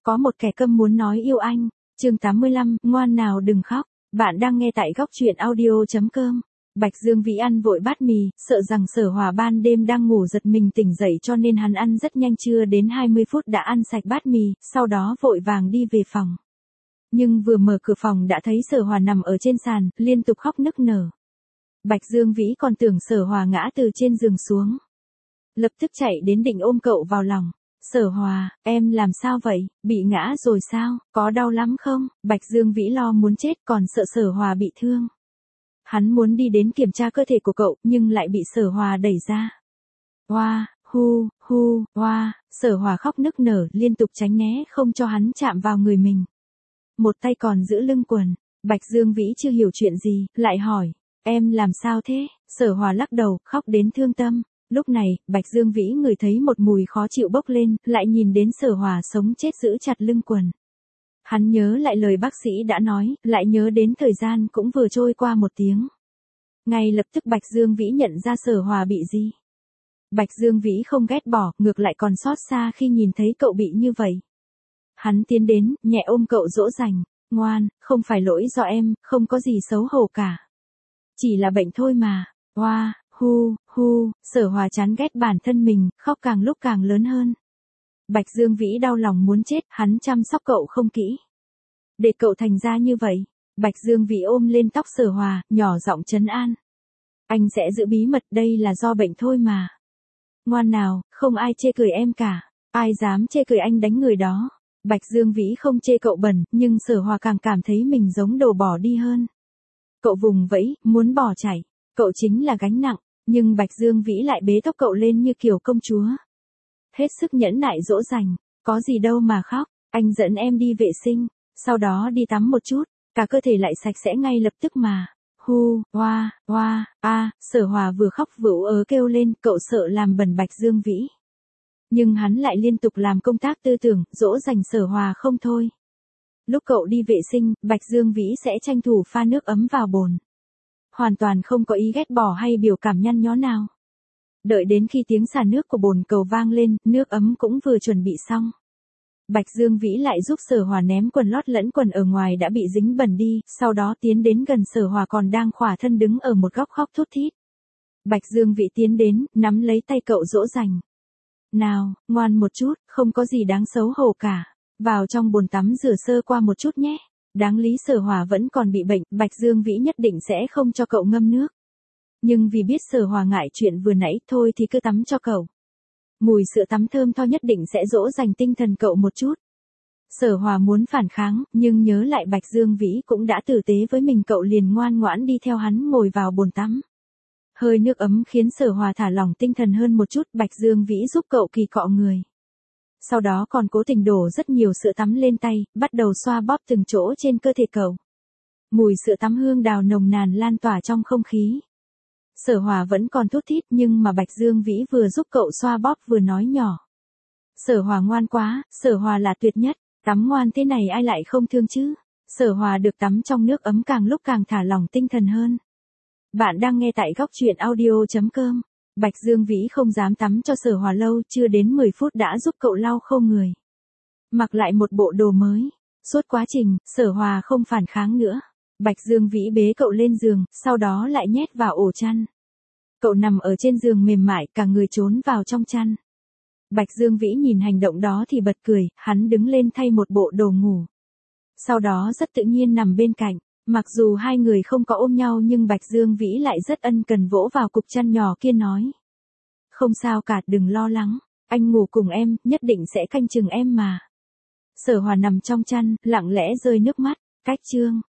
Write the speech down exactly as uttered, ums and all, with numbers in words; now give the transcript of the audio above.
Có một kẻ câm muốn nói yêu anh. Chương tám mươi lăm, ngoan nào đừng khóc. Bạn đang nghe tại góc truyện audio.com. Bạch Dương Vĩ ăn vội bát mì, sợ rằng Sở Hòa ban đêm đang ngủ giật mình tỉnh dậy cho nên hắn ăn rất nhanh, chưa đến hai mươi phút đã ăn sạch bát mì, sau đó vội vàng đi về phòng. Nhưng vừa mở cửa phòng đã thấy Sở Hòa nằm ở trên sàn, liên tục khóc nức nở. Bạch Dương Vĩ còn tưởng Sở Hòa ngã từ trên giường xuống. Lập tức chạy đến định ôm cậu vào lòng. Sở Hòa, em làm sao vậy, bị ngã rồi sao, có đau lắm không? Bạch Dương Vĩ lo muốn chết còn sợ Sở Hòa bị thương. Hắn muốn đi đến kiểm tra cơ thể của cậu, nhưng lại bị Sở Hòa đẩy ra. Hoa, hu, hu, hoa, Sở Hòa khóc nức nở, liên tục tránh né không cho hắn chạm vào người mình. Một tay còn giữ lưng quần. Bạch Dương Vĩ chưa hiểu chuyện gì, lại hỏi, em làm sao thế? Sở Hòa lắc đầu, khóc đến thương tâm. Lúc này, Bạch Dương Vĩ ngửi thấy một mùi khó chịu bốc lên, lại nhìn đến Sở Hòa sống chết giữ chặt lưng quần. Hắn nhớ lại lời bác sĩ đã nói, lại nhớ đến thời gian cũng vừa trôi qua một tiếng. Ngay lập tức Bạch Dương Vĩ nhận ra Sở Hòa bị gì. Bạch Dương Vĩ không ghét bỏ, ngược lại còn xót xa khi nhìn thấy cậu bị như vậy. Hắn tiến đến, nhẹ ôm cậu dỗ dành, ngoan, không phải lỗi do em, không có gì xấu hổ cả. Chỉ là bệnh thôi mà, hoa, hu, hu, Sở Hòa chán ghét bản thân mình, khóc càng lúc càng lớn hơn. Bạch Dương Vĩ đau lòng muốn chết, hắn chăm sóc cậu không kỹ. Để cậu thành ra như vậy. Bạch Dương Vĩ ôm lên tóc Sở Hòa, nhỏ giọng trấn an. Anh sẽ giữ bí mật, đây là do bệnh thôi mà. Ngoan nào, không ai chê cười em cả. Ai dám chê cười anh đánh người đó. Bạch Dương Vĩ không chê cậu bẩn, nhưng Sở Hòa càng cảm thấy mình giống đồ bỏ đi hơn. Cậu vùng vẫy, muốn bỏ chạy. Cậu chính là gánh nặng, nhưng Bạch Dương Vĩ lại bế tóc cậu lên như kiểu công chúa. Hết sức nhẫn nại dỗ dành, có gì đâu mà khóc, anh dẫn em đi vệ sinh, sau đó đi tắm một chút, cả cơ thể lại sạch sẽ ngay lập tức mà. Hu, hoa, hoa, a, Sở Hòa vừa khóc vừa ú ớ kêu lên, cậu sợ làm bẩn Bạch Dương Vĩ. Nhưng hắn lại liên tục làm công tác tư tưởng, dỗ dành Sở Hòa không thôi. Lúc cậu đi vệ sinh, Bạch Dương Vĩ sẽ tranh thủ pha nước ấm vào bồn. Hoàn toàn không có ý ghét bỏ hay biểu cảm nhăn nhó nào. Đợi đến khi tiếng xả nước của bồn cầu vang lên, nước ấm cũng vừa chuẩn bị xong. Bạch Dương Vĩ lại giúp Sở Hòa ném quần lót lẫn quần ở ngoài đã bị dính bẩn đi, sau đó tiến đến gần Sở Hòa còn đang khỏa thân đứng ở một góc khóc thút thít. Bạch Dương Vĩ tiến đến, nắm lấy tay cậu dỗ dành. Nào, ngoan một chút, không có gì đáng xấu hổ cả. Vào trong bồn tắm rửa sơ qua một chút nhé. Đáng lý Sở Hòa vẫn còn bị bệnh, Bạch Dương Vĩ nhất định sẽ không cho cậu ngâm nước. Nhưng vì biết Sở Hòa ngại chuyện vừa nãy, thôi thì cứ tắm cho cậu. Mùi sữa tắm thơm tho nhất định sẽ dỗ dành tinh thần cậu một chút. Sở Hòa muốn phản kháng, nhưng nhớ lại Bạch Dương Vĩ cũng đã tử tế với mình, cậu liền ngoan ngoãn đi theo hắn ngồi vào bồn tắm. Hơi nước ấm khiến Sở Hòa thả lỏng tinh thần hơn một chút, Bạch Dương Vĩ giúp cậu kỳ cọ người. Sau đó còn cố tình đổ rất nhiều sữa tắm lên tay, bắt đầu xoa bóp từng chỗ trên cơ thể cậu. Mùi sữa tắm hương đào nồng nàn lan tỏa trong không khí. Sở Hòa vẫn còn thút thít, nhưng mà Bạch Dương Vĩ vừa giúp cậu xoa bóp vừa nói nhỏ. Sở Hòa ngoan quá, Sở Hòa là tuyệt nhất, tắm ngoan thế này ai lại không thương chứ. Sở Hòa được tắm trong nước ấm càng lúc càng thả lỏng tinh thần hơn. Bạn đang nghe tại góc truyện audio.com. Bạch Dương Vĩ không dám tắm cho Sở Hòa lâu, chưa đến mười phút đã giúp cậu lau khô người. Mặc lại một bộ đồ mới. Suốt quá trình, Sở Hòa không phản kháng nữa. Bạch Dương Vĩ bế cậu lên giường, sau đó lại nhét vào ổ chăn. Cậu nằm ở trên giường mềm mại, cả người trốn vào trong chăn. Bạch Dương Vĩ nhìn hành động đó thì bật cười, hắn đứng lên thay một bộ đồ ngủ. Sau đó rất tự nhiên nằm bên cạnh. Mặc dù hai người không có ôm nhau nhưng Bạch Dương Vĩ lại rất ân cần vỗ vào cục chăn nhỏ kia nói. Không sao cả, đừng lo lắng, anh ngủ cùng em, nhất định sẽ canh chừng em mà. Sở Hòa nằm trong chăn, lặng lẽ rơi nước mắt. Cách chương